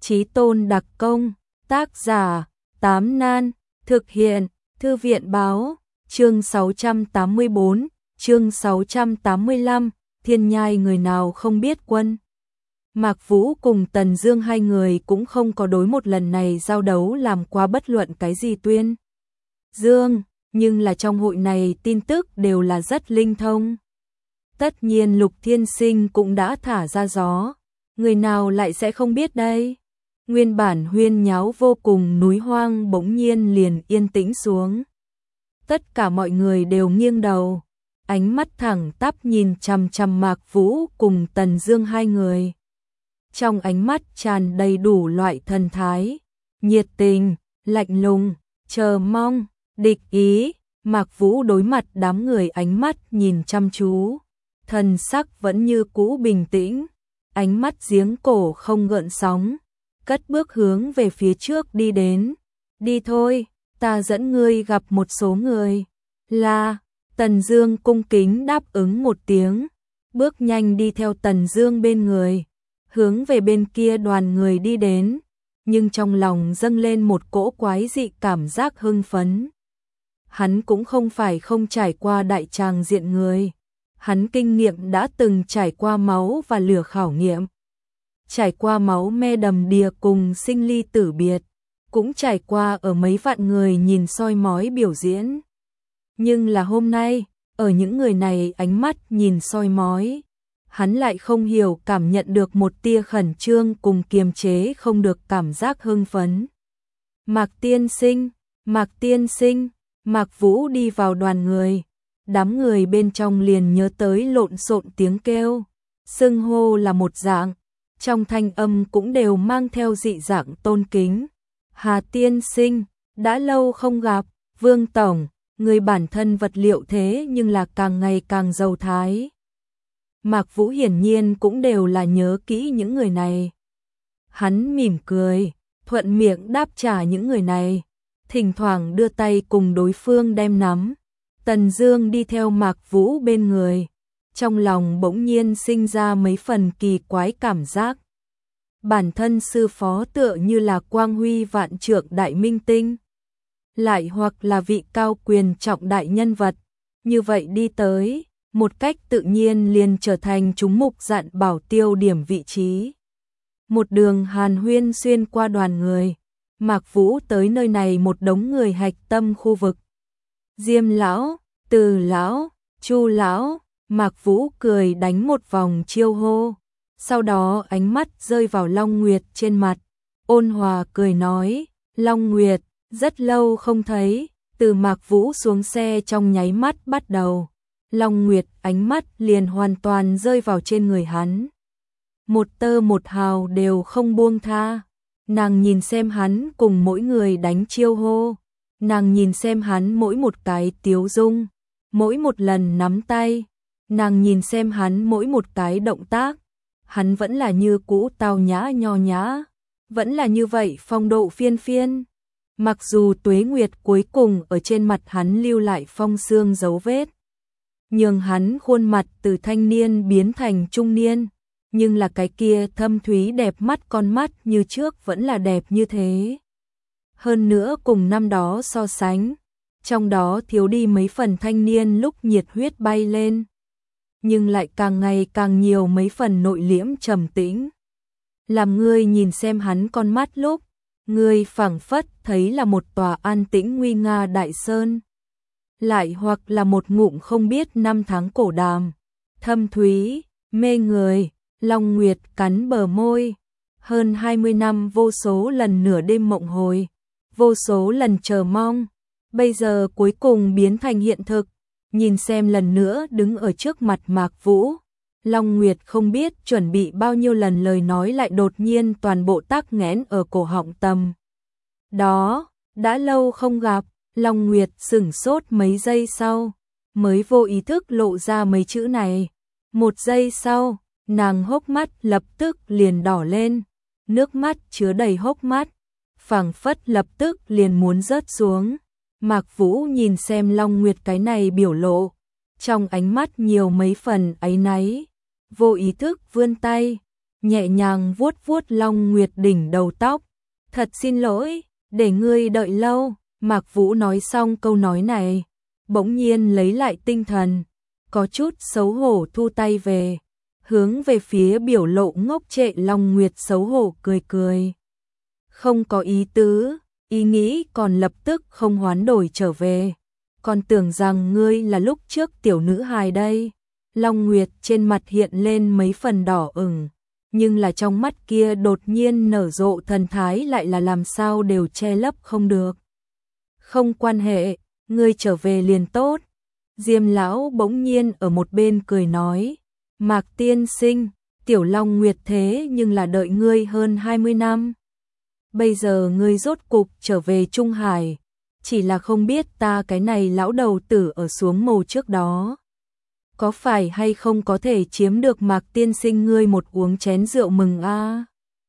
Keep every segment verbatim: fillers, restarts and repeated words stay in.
Chí Tôn đặc công, tác giả, Tám Nan, thực hiện, Thư viện báo, chương sáu trăm tám mươi bốn, chương sáu trăm tám mươi lăm, thiên nhai người nào không biết quân. Mạc Vũ cùng Tần Dương hai người cũng không có đối một lần này giao đấu làm qua bất luận cái gì tuyên dương, nhưng là trong hội này tin tức đều là rất linh thông. Tất nhiên Lục Thiên Sinh cũng đã thả ra gió, người nào lại sẽ không biết đây. Nguyên bản huyên nháo vô cùng núi hoang bỗng nhiên liền yên tĩnh xuống. Tất cả mọi người đều nghiêng đầu, ánh mắt thẳng tắp nhìn chằm chằm Mạc Vũ cùng Tần Dương hai người. Trong ánh mắt tràn đầy đủ loại thần thái, nhiệt tình, lạnh lùng, chờ mong, địch ý. Mạc Vũ đối mặt đám người ánh mắt nhìn chăm chú, thần sắc vẫn như cũ bình tĩnh, ánh mắt giếng cổ không gợn sóng, cất bước hướng về phía trước đi đến. Đi thôi, ta dẫn ngươi gặp một số người. Là, Tần Dương cung kính đáp ứng một tiếng, bước nhanh đi theo Tần Dương bên người, hướng về bên kia đoàn người đi đến, nhưng trong lòng dâng lên một cỗ quái dị cảm giác hưng phấn. Hắn cũng không phải không trải qua đại tràng diện người, hắn kinh nghiệm đã từng trải qua máu và lửa khảo nghiệm, trải qua máu me đầm đìa cùng sinh ly tử biệt, cũng trải qua ở mấy vạn người nhìn soi mói biểu diễn. Nhưng là hôm nay, ở những người này ánh mắt nhìn soi mói, hắn lại không hiểu cảm nhận được một tia khẩn trương cùng kiềm chế không được cảm giác hưng phấn. Mạc tiên sinh, Mạc tiên sinh, Mạc Vũ đi vào đoàn người, đám người bên trong liền nhớ tới lộn xộn tiếng kêu, xưng hô là một dạng, trong thanh âm cũng đều mang theo dị dạng tôn kính. Hà tiên sinh, đã lâu không gặp. Vương tổng, người bản thân vật liệu thế nhưng là càng ngày càng giàu thái. Mạc Vũ hiển nhiên cũng đều là nhớ kỹ những người này. Hắn mỉm cười, thuận miệng đáp trả những người này, thỉnh thoảng đưa tay cùng đối phương đem nắm. Tần Dương đi theo Mạc Vũ bên người, trong lòng bỗng nhiên sinh ra mấy phần kỳ quái cảm giác. Bản thân sư phó tựa như là quang huy vạn trượng đại minh tinh, lại hoặc là vị cao quyền trọng đại nhân vật, như vậy đi tới, một cách tự nhiên liền trở thành chúng mục dạn bảo tiêu điểm vị trí. Một đường hàn huyên xuyên qua đoàn người, Mạc Vũ tới nơi này một đống người hạch tâm khu vực. Diêm lão, Từ lão, Chu lão, Mạc Vũ cười đánh một vòng chiêu hô, sau đó ánh mắt rơi vào Long Nguyệt trên mặt, ôn hòa cười nói, Long Nguyệt, rất lâu không thấy. Từ Mạc Vũ xuống xe trong nháy mắt bắt đầu, Long Nguyệt ánh mắt liền hoàn toàn rơi vào trên người hắn, một tơ một hào đều không buông tha. Nàng nhìn xem hắn cùng mỗi người đánh chiêu hô, nàng nhìn xem hắn mỗi một cái tiếu dung, mỗi một lần nắm tay, nàng nhìn xem hắn mỗi một cái động tác, hắn vẫn là như cũ tao nhã nho nhã, vẫn là như vậy phong độ phiên phiên. Mặc dù tuế nguyệt cuối cùng ở trên mặt hắn lưu lại phong sương dấu vết, nhường hắn khuôn mặt từ thanh niên biến thành trung niên, nhưng là cái kia thâm thúy đẹp mắt con mắt như trước vẫn là đẹp như thế. Hơn nữa cùng năm đó so sánh, trong đó thiếu đi mấy phần thanh niên lúc nhiệt huyết bay lên, nhưng lại càng ngày càng nhiều mấy phần nội liễm trầm tĩnh. Làm ngươi nhìn xem hắn con mắt lúc, ngươi phảng phất thấy là một tòa an tĩnh nguy nga đại sơn, lại hoặc là một ngụm không biết năm tháng cổ đàm, thâm thúy, mê người. Long Nguyệt cắn bờ môi, hơn hai mươi năm vô số lần nửa đêm mộng hồi, vô số lần chờ mong, bây giờ cuối cùng biến thành hiện thực. Nhìn xem lần nữa đứng ở trước mặt Mạc Vũ, Long Nguyệt không biết chuẩn bị bao nhiêu lần lời nói lại đột nhiên toàn bộ tắc nghẽn ở cổ họng tầm. Đó, đã lâu không gặp. Long Nguyệt sửng sốt mấy giây sau, mới vô ý thức lộ ra mấy chữ này. Một giây sau, nàng hốc mắt lập tức liền đỏ lên, nước mắt chứa đầy hốc mắt, phảng phất lập tức liền muốn rớt xuống. Mạc Vũ nhìn xem Long Nguyệt cái này biểu lộ, trong ánh mắt nhiều mấy phần áy náy, vô ý thức vươn tay, nhẹ nhàng vuốt vuốt Long Nguyệt đỉnh đầu tóc. Thật xin lỗi, để ngươi đợi lâu. Mạc Vũ nói xong câu nói này, bỗng nhiên lấy lại tinh thần, có chút xấu hổ thu tay về, hướng về phía biểu lộ ngốc trệ Long Nguyệt xấu hổ cười cười. Không có ý tứ, ý nghĩ còn lập tức không hoán đổi trở về. Còn tưởng rằng ngươi là lúc trước tiểu nữ hài đây. Long Nguyệt trên mặt hiện lên mấy phần đỏ ửng, nhưng là trong mắt kia đột nhiên nở rộ thần thái lại là làm sao đều che lấp không được. Không quan hệ, ngươi trở về liền tốt. Diêm lão bỗng nhiên ở một bên cười nói, Mạc tiên sinh, tiểu Long Nguyệt thế nhưng là đợi ngươi hơn hai mươi năm. Bây giờ ngươi rốt cục trở về Trung Hải, chỉ là không biết ta cái này lão đầu tử ở xuống mồ trước đó. Có phải hay không có thể chiếm được Mạc tiên sinh ngươi một uống chén rượu mừng a?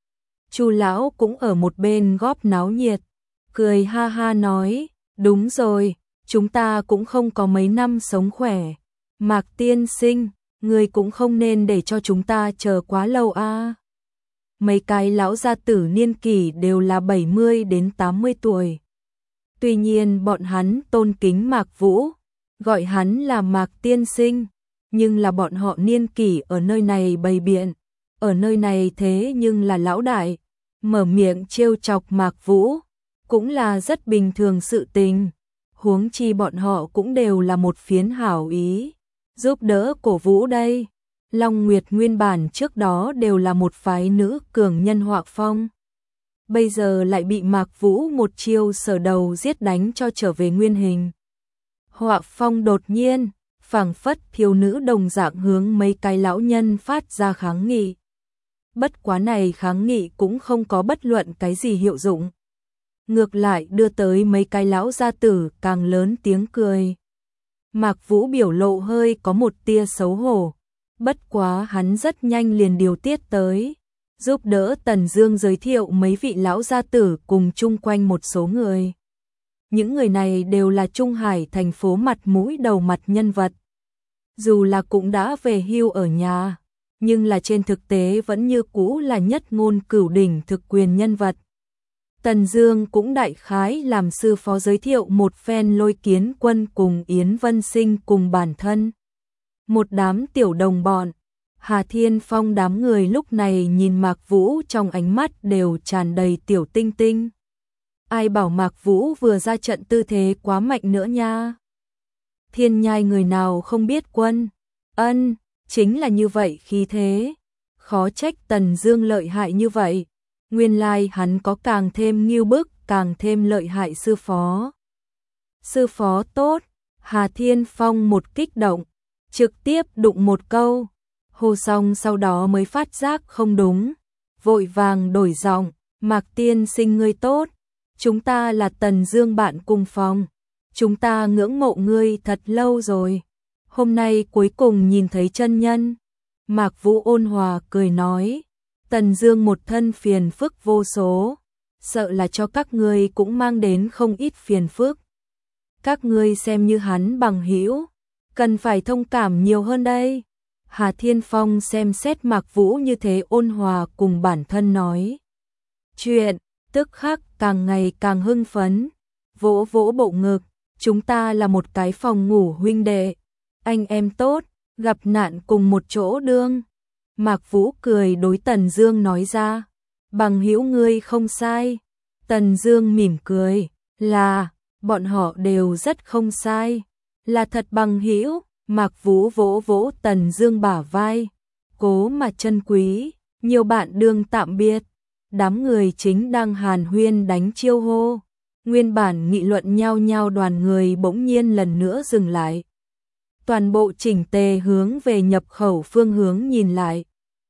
Chu lão cũng ở một bên góp náo nhiệt, cười ha ha nói, đúng rồi, chúng ta cũng không có mấy năm sống khỏe. Mạc tiên sinh, ngươi cũng không nên để cho chúng ta chờ quá lâu a. Mấy cái lão gia tử niên kỷ đều là bảy mươi đến tám mươi tuổi. Tuy nhiên bọn hắn tôn kính Mạc Vũ, gọi hắn là Mạc tiên sinh, nhưng là bọn họ niên kỷ ở nơi này bày biện, ở nơi này thế nhưng là lão đại, mở miệng trêu chọc Mạc Vũ, cũng là rất bình thường sự tình. Huống chi bọn họ cũng đều là một phiến hảo ý, giúp đỡ cổ vũ đây. Long Nguyệt nguyên bản trước đó đều là một phái nữ cường nhân họa phong, bây giờ lại bị Mạc Vũ một chiêu sở đầu giết đánh cho trở về nguyên hình. Họa phong đột nhiên, phảng phất thiếu nữ đồng dạng hướng mấy cái lão nhân phát ra kháng nghị. Bất quá này kháng nghị cũng không có bất luận cái gì hiệu dụng. Ngược lại đưa tới mấy cái lão gia tử càng lớn tiếng cười. Mạc Vũ biểu lộ hơi có một tia xấu hổ. Bất quá hắn rất nhanh liền điều tiết tới, giúp đỡ Tần Dương giới thiệu mấy vị lão gia tử cùng chung quanh một số người. Những người này đều là Trung Hải thành phố mặt mũi đầu mặt nhân vật. Dù là cũng đã về hưu ở nhà, nhưng là trên thực tế vẫn như cũ là nhất ngôn cửu đỉnh thực quyền nhân vật. Tần Dương cũng đại khái làm sư phó giới thiệu một phen Lôi Kiến Quân cùng Yến Vân Sinh cùng bản thân. Một đám tiểu đồng bọn, Hà Thiên Phong đám người lúc này nhìn Mạc Vũ trong ánh mắt đều tràn đầy tiểu tinh tinh. Ai bảo Mạc Vũ vừa ra trận tư thế quá mạnh nữa nha. Thiên Nhai người nào không biết quân, ân, chính là như vậy khí thế. Khó trách Tần Dương lợi hại như vậy. Nguyên lai hắn có càng thêm nghiêu bức, càng thêm lợi hại sư phó. Sư phó tốt, Hà Thiên Phong một kích động, trực tiếp đụng một câu, hô xong sau đó mới phát giác không đúng, vội vàng đổi giọng, Mạc tiên sinh ngươi tốt, chúng ta là Tần Dương bạn cùng phòng, chúng ta ngưỡng mộ ngươi thật lâu rồi, hôm nay cuối cùng nhìn thấy chân nhân. Mạc Vũ ôn hòa cười nói, Tần Dương một thân phiền phức vô số, sợ là cho các ngươi cũng mang đến không ít phiền phức. Các ngươi xem như hắn bằng hữu, cần phải thông cảm nhiều hơn đây. Hà Thiên Phong xem xét Mạc Vũ như thế ôn hòa cùng bản thân nói. Chuyện, tức khắc càng ngày càng hưng phấn, vỗ vỗ bộ ngực, chúng ta là một cái phòng ngủ huynh đệ, anh em tốt, gặp nạn cùng một chỗ đương. Mạc Vũ cười đối Tần Dương nói ra, bằng hữu ngươi không sai. Tần Dương mỉm cười, là, bọn họ đều rất không sai, là thật bằng hữu. Mạc Vũ vỗ vỗ Tần Dương bả vai, cố mà chân quý, nhiều bạn đương tạm biệt. Đám người chính đang hàn huyên đánh chiêu hô, nguyên bản nghị luận nhau nhau đoàn người bỗng nhiên lần nữa dừng lại. Toàn bộ chỉnh tề hướng về nhập khẩu phương hướng nhìn lại.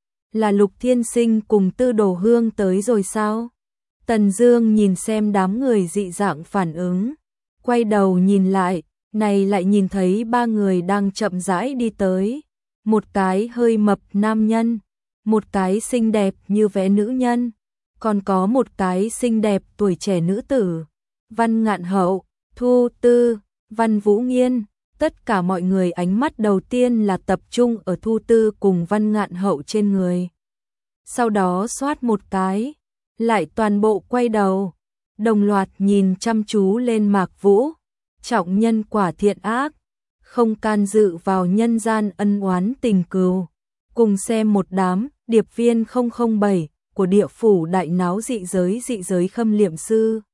Là Lục Thiên Sinh cùng Tư Đồ Hương tới rồi sao? Tần Dương nhìn xem đám người dị dạng phản ứng, quay đầu nhìn lại, này lại nhìn thấy ba người đang chậm rãi đi tới, một cái hơi mập nam nhân, một cái xinh đẹp như vẽ nữ nhân, còn có một cái xinh đẹp tuổi trẻ nữ tử. Văn Ngạn Hậu, Thu Tư, Văn Vũ Nghiên, tất cả mọi người ánh mắt đầu tiên là tập trung ở Thu Tư cùng Văn Ngạn Hậu trên người. sau đó xoát một cái, lại toàn bộ quay đầu, đồng loạt nhìn chăm chú lên Mạc Vũ, trọng nhân quả thiện ác, không can dự vào nhân gian ân oán tình cừu. Cùng xem một đám điệp viên không không bảy của địa phủ đại náo dị giới dị giới khâm liệm sư.